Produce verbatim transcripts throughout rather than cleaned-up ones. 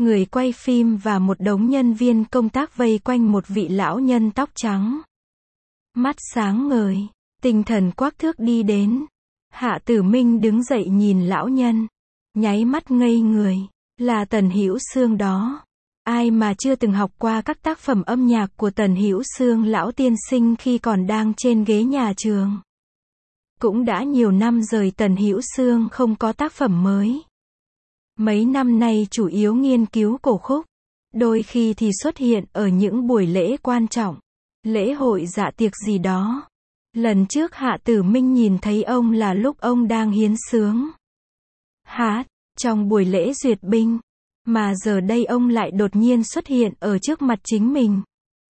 người quay phim và một đống nhân viên công tác vây quanh một vị lão nhân tóc trắng. Mắt sáng ngời, tinh thần quắc thước đi đến. Hạ Tử Minh đứng dậy nhìn lão nhân, nháy mắt ngây người, là Tần Hữu Xương đó. Ai mà chưa từng học qua các tác phẩm âm nhạc của Tần Hữu Xương lão tiên sinh khi còn đang trên ghế nhà trường. Cũng đã nhiều năm rồi Tần Hữu Xương không có tác phẩm mới. Mấy năm nay chủ yếu nghiên cứu cổ khúc, đôi khi thì xuất hiện ở những buổi lễ quan trọng, lễ hội dạ tiệc gì đó. Lần trước Hạ Tử Minh nhìn thấy ông là lúc ông đang hiến xướng hát trong buổi lễ duyệt binh, mà giờ đây ông lại đột nhiên xuất hiện ở trước mặt chính mình.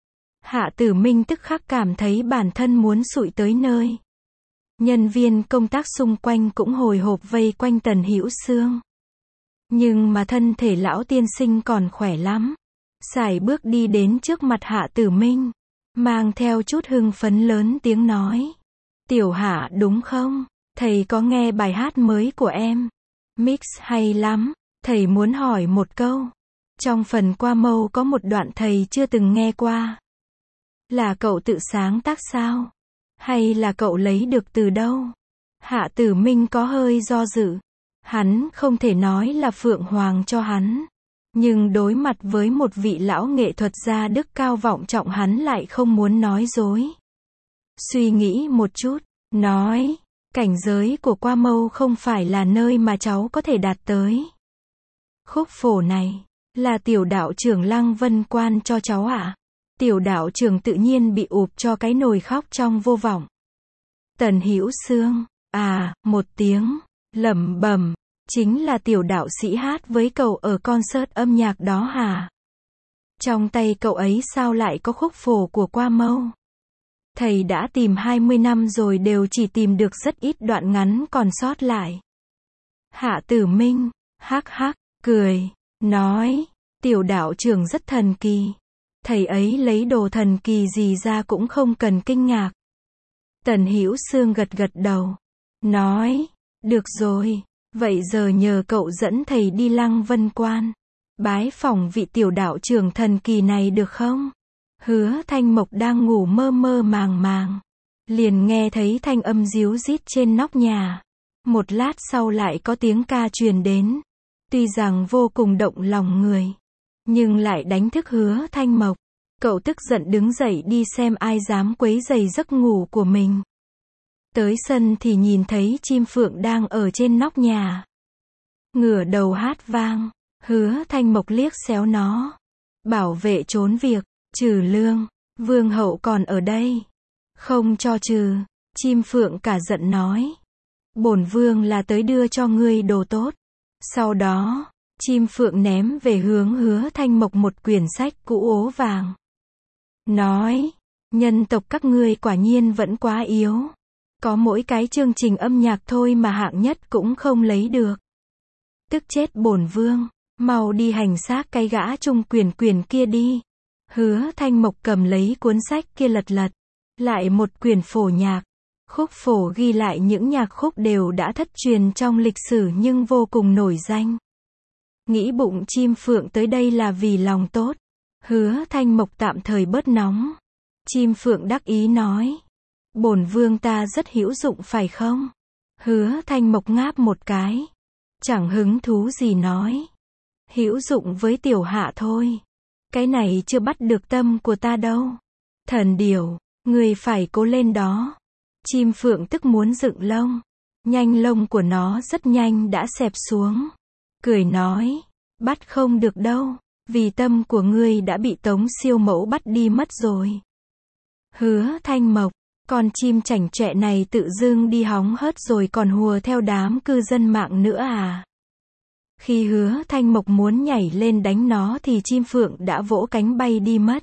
Hạ Tử Minh tức khắc cảm thấy bản thân muốn sụi tới nơi. Nhân viên công tác xung quanh cũng hồi hộp vây quanh Tần Hữu Xương. Nhưng mà thân thể lão tiên sinh còn khỏe lắm. Sải bước đi đến trước mặt Hạ Tử Minh, mang theo chút hưng phấn lớn tiếng nói. Tiểu Hạ đúng không? Thầy có nghe bài hát mới của em. Mix hay lắm. Thầy muốn hỏi một câu. Trong phần qua mâu có một đoạn thầy chưa từng nghe qua. Là cậu tự sáng tác sao? Hay là cậu lấy được từ đâu? Hạ Tử Minh có hơi do dự. Hắn không thể nói là Phượng Hoàng cho hắn. Nhưng đối mặt với một vị lão nghệ thuật gia đức cao vọng trọng hắn lại không muốn nói dối. Suy nghĩ một chút, nói, cảnh giới của qua mâu không phải là nơi mà cháu có thể đạt tới. Khúc phổ này, là tiểu đạo trưởng Lăng Vân Quan cho cháu ạ. À? Tiểu đạo trưởng tự nhiên bị ụp cho cái nồi khóc trong vô vọng. Tần Hữu Xương, à, một tiếng, lẩm bẩm, chính là tiểu đạo sĩ hát với cậu ở concert âm nhạc đó hả? Trong tay cậu ấy sao lại có khúc phổ của qua mâu? Thầy đã tìm hai mươi năm rồi đều chỉ tìm được rất ít đoạn ngắn còn sót lại. Hạ Tử Minh, hắc hắc, cười, nói, tiểu đạo trưởng rất thần kỳ. Thầy ấy lấy đồ thần kỳ gì ra cũng không cần kinh ngạc. Tần Hữu Xương gật gật đầu, nói, được rồi, vậy giờ nhờ cậu dẫn thầy đi Lăng Vân Quan, bái phỏng vị tiểu đạo trưởng thần kỳ này được không? Hứa Thanh Mộc đang ngủ mơ mơ màng màng, liền nghe thấy thanh âm ríu rít trên nóc nhà. Một lát sau lại có tiếng ca truyền đến, tuy rằng vô cùng động lòng người, nhưng lại đánh thức Hứa Thanh Mộc. Cậu tức giận đứng dậy đi xem ai dám quấy rầy giấc ngủ của mình. Tới sân thì nhìn thấy chim phượng đang ở trên nóc nhà, ngửa đầu hát vang. Hứa Thanh Mộc liếc xéo nó, bảo vệ trốn việc, trừ lương, vương hậu còn ở đây, không cho trừ. Chim phượng cả giận nói, bổn vương là tới đưa cho ngươi đồ tốt. Sau đó, chim phượng ném về hướng Hứa Thanh Mộc một quyển sách cũ ố vàng, nói, nhân tộc các ngươi quả nhiên vẫn quá yếu. Có mỗi cái chương trình âm nhạc thôi mà hạng nhất cũng không lấy được. Tức chết bổn vương, mau đi hành xác cái gã trung quyền quyền kia đi. Hứa Thanh Mộc cầm lấy cuốn sách kia lật lật, lại một quyển phổ nhạc. Khúc phổ ghi lại những nhạc khúc đều đã thất truyền trong lịch sử nhưng vô cùng nổi danh. Nghĩ bụng chim phượng tới đây là vì lòng tốt. Hứa Thanh Mộc tạm thời bớt nóng. Chim phượng đắc ý nói, bổn vương ta rất hữu dụng phải không? Hứa Thanh Mộc ngáp một cái, chẳng hứng thú gì nói, hữu dụng với tiểu hạ thôi. Cái này chưa bắt được tâm của ta đâu. Thần điểu, người phải cố lên đó. Chim phượng tức muốn dựng lông, nhanh lông của nó rất nhanh đã xẹp xuống. Cười nói, bắt không được đâu, vì tâm của ngươi đã bị Tống siêu mẫu bắt đi mất rồi. Hứa Thanh Mộc, con chim chảnh chọe này tự dưng đi hóng hớt rồi còn hùa theo đám cư dân mạng nữa à? Khi Hứa Thanh Mộc muốn nhảy lên đánh nó thì chim phượng đã vỗ cánh bay đi mất.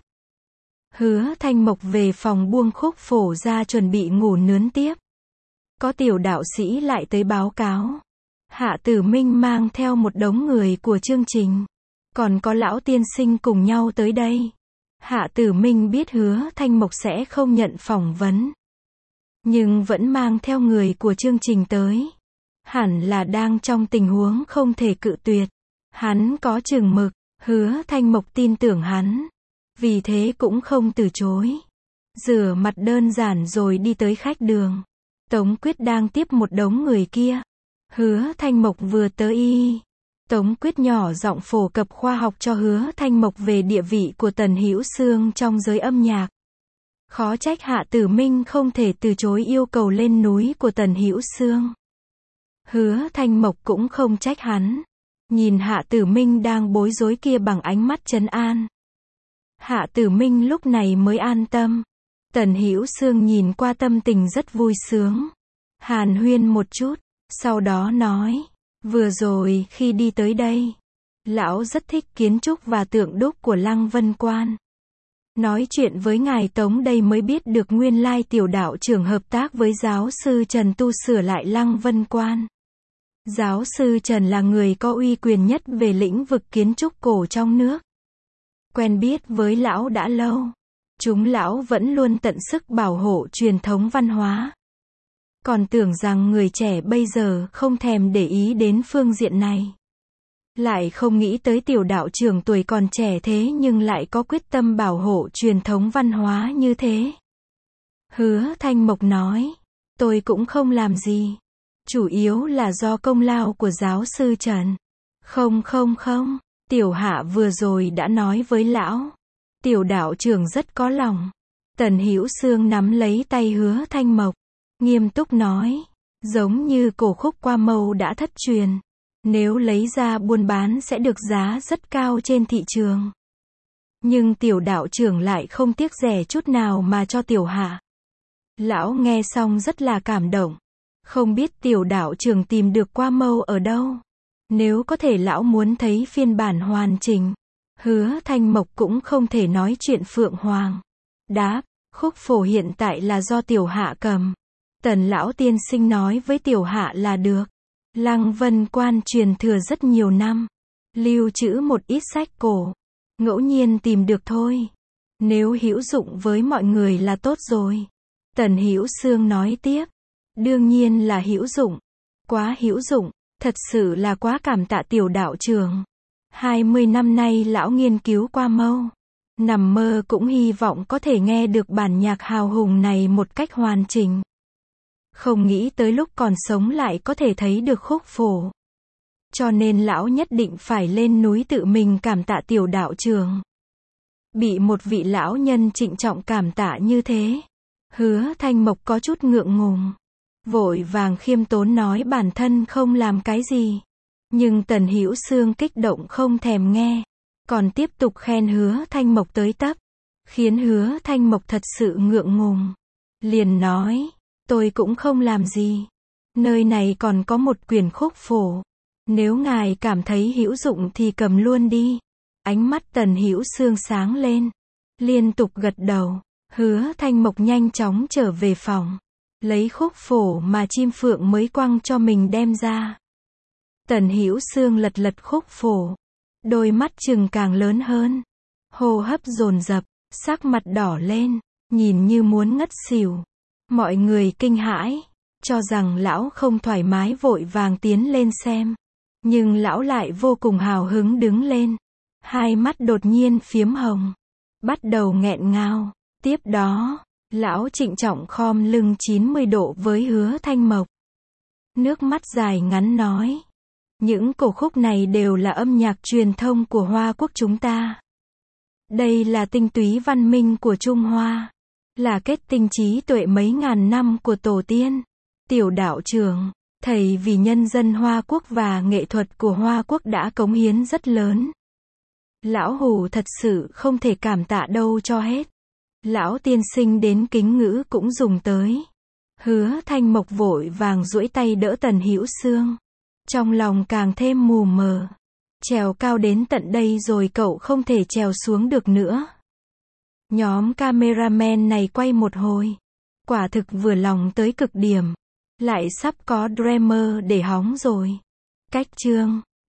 Hứa Thanh Mộc về phòng buông khúc phổ ra chuẩn bị ngủ nướng tiếp. Có tiểu đạo sĩ lại tới báo cáo. Hạ Tử Minh mang theo một đống người của chương trình. Còn có lão tiên sinh cùng nhau tới đây. Hạ Tử Minh biết Hứa Thanh Mộc sẽ không nhận phỏng vấn, nhưng vẫn mang theo người của chương trình tới. Hẳn là đang trong tình huống không thể cự tuyệt. Hắn có chừng mực. Hứa Thanh Mộc tin tưởng hắn, vì thế cũng không từ chối. Rửa mặt đơn giản rồi đi tới khách đường. Tống Quyết đang tiếp một đống người kia. Hứa Thanh Mộc vừa tới y. Tống Quyết nhỏ giọng phổ cập khoa học cho Hứa Thanh Mộc về địa vị của Tần Hữu Xương trong giới âm nhạc. Khó trách Hạ Tử Minh không thể từ chối yêu cầu lên núi của Tần Hữu Xương. Hứa Thanh Mộc cũng không trách hắn. Nhìn Hạ Tử Minh đang bối rối kia bằng ánh mắt trấn an. Hạ Tử Minh lúc này mới an tâm. Tần Hữu Xương nhìn qua tâm tình rất vui sướng. Hàn huyên một chút, sau đó nói, vừa rồi khi đi tới đây, lão rất thích kiến trúc và tượng đúc của Lăng Vân Quan. Nói chuyện với ngài Tống đây mới biết được nguyên lai tiểu đạo trưởng hợp tác với giáo sư Trần tu sửa lại Lăng Vân Quan. Giáo sư Trần là người có uy quyền nhất về lĩnh vực kiến trúc cổ trong nước. Quen biết với lão đã lâu. Chúng lão vẫn luôn tận sức bảo hộ truyền thống văn hóa. Còn tưởng rằng người trẻ bây giờ không thèm để ý đến phương diện này. Lại không nghĩ tới tiểu đạo trưởng tuổi còn trẻ thế nhưng lại có quyết tâm bảo hộ truyền thống văn hóa như thế. Hứa Thanh Mộc nói, tôi cũng không làm gì. Chủ yếu là do công lao của giáo sư Trần. Không không không, tiểu Hạ vừa rồi đã nói với lão. Tiểu đạo trưởng rất có lòng. Tần Hữu Xương nắm lấy tay Hứa Thanh Mộc, nghiêm túc nói, giống như cổ khúc Qua Mâu đã thất truyền. Nếu lấy ra buôn bán sẽ được giá rất cao trên thị trường. Nhưng tiểu đạo trưởng lại không tiếc rẻ chút nào mà cho tiểu Hạ. Lão nghe xong rất là cảm động. Không biết tiểu đạo trưởng tìm được Qua Mâu ở đâu. Nếu có thể lão muốn thấy phiên bản hoàn chỉnh. Hứa Thanh Mộc cũng không thể nói chuyện Phượng Hoàng. Đáp, khúc phổ hiện tại là do tiểu Hạ cầm. Tần lão tiên sinh nói với tiểu Hạ là được. Lăng Vân Quan truyền thừa rất nhiều năm. Lưu trữ một ít sách cổ. Ngẫu nhiên tìm được thôi. Nếu hữu dụng với mọi người là tốt rồi. Tần Hữu Xương nói tiếp. Đương nhiên là hữu dụng. Quá hữu dụng. Thật sự là quá cảm tạ tiểu đạo trưởng. hai mươi năm nay lão nghiên cứu Qua Mâu. Nằm mơ cũng hy vọng có thể nghe được bản nhạc hào hùng này một cách hoàn chỉnh. Không nghĩ tới lúc còn sống lại có thể thấy được khúc phổ. Cho nên lão nhất định phải lên núi tự mình cảm tạ tiểu đạo trưởng. Bị một vị lão nhân trịnh trọng cảm tạ như thế. Hứa Thanh Mộc có chút ngượng ngùng. Vội vàng khiêm tốn nói bản thân không làm cái gì. Nhưng Tần Hữu Xương kích động không thèm nghe. Còn tiếp tục khen Hứa Thanh Mộc tới tấp. Khiến Hứa Thanh Mộc thật sự ngượng ngùng. Liền nói, tôi cũng không làm gì. Nơi này còn có một quyển khúc phổ. Nếu ngài cảm thấy hữu dụng thì cầm luôn đi. Ánh mắt Tần Hữu Xương sáng lên. Liên tục gật đầu. Hứa Thanh Mộc nhanh chóng trở về phòng. Lấy khúc phổ mà chim phượng mới quăng cho mình đem ra. Tần Hữu Xương lật lật khúc phổ. Đôi mắt trừng càng lớn hơn. Hô hấp dồn dập, sắc mặt đỏ lên, nhìn như muốn ngất xỉu. Mọi người kinh hãi, cho rằng lão không thoải mái vội vàng tiến lên xem. Nhưng lão lại vô cùng hào hứng đứng lên. Hai mắt đột nhiên phiếm hồng. Bắt đầu nghẹn ngào. Tiếp đó, lão trịnh trọng khom lưng chín mươi độ với Hứa Thanh Mộc. Nước mắt dài ngắn nói. Những cổ khúc này đều là âm nhạc truyền thông của Hoa Quốc chúng ta. Đây là tinh túy văn minh của Trung Hoa. Là kết tinh trí tuệ mấy ngàn năm của tổ tiên. Tiểu đạo trưởng, thầy vì nhân dân Hoa Quốc và nghệ thuật của Hoa Quốc đã cống hiến rất lớn. Lão Hủ thật sự không thể cảm tạ đâu cho hết. Lão tiên sinh đến kính ngữ cũng dùng tới. Hứa Thanh Mộc vội vàng duỗi tay đỡ Tần Hữu Xương. Trong lòng càng thêm mù mờ. Trèo cao đến tận đây rồi cậu không thể trèo xuống được nữa. Nhóm cameraman này quay một hồi. Quả thực vừa lòng tới cực điểm. Lại sắp có Dreamer để hóng rồi. Cách chương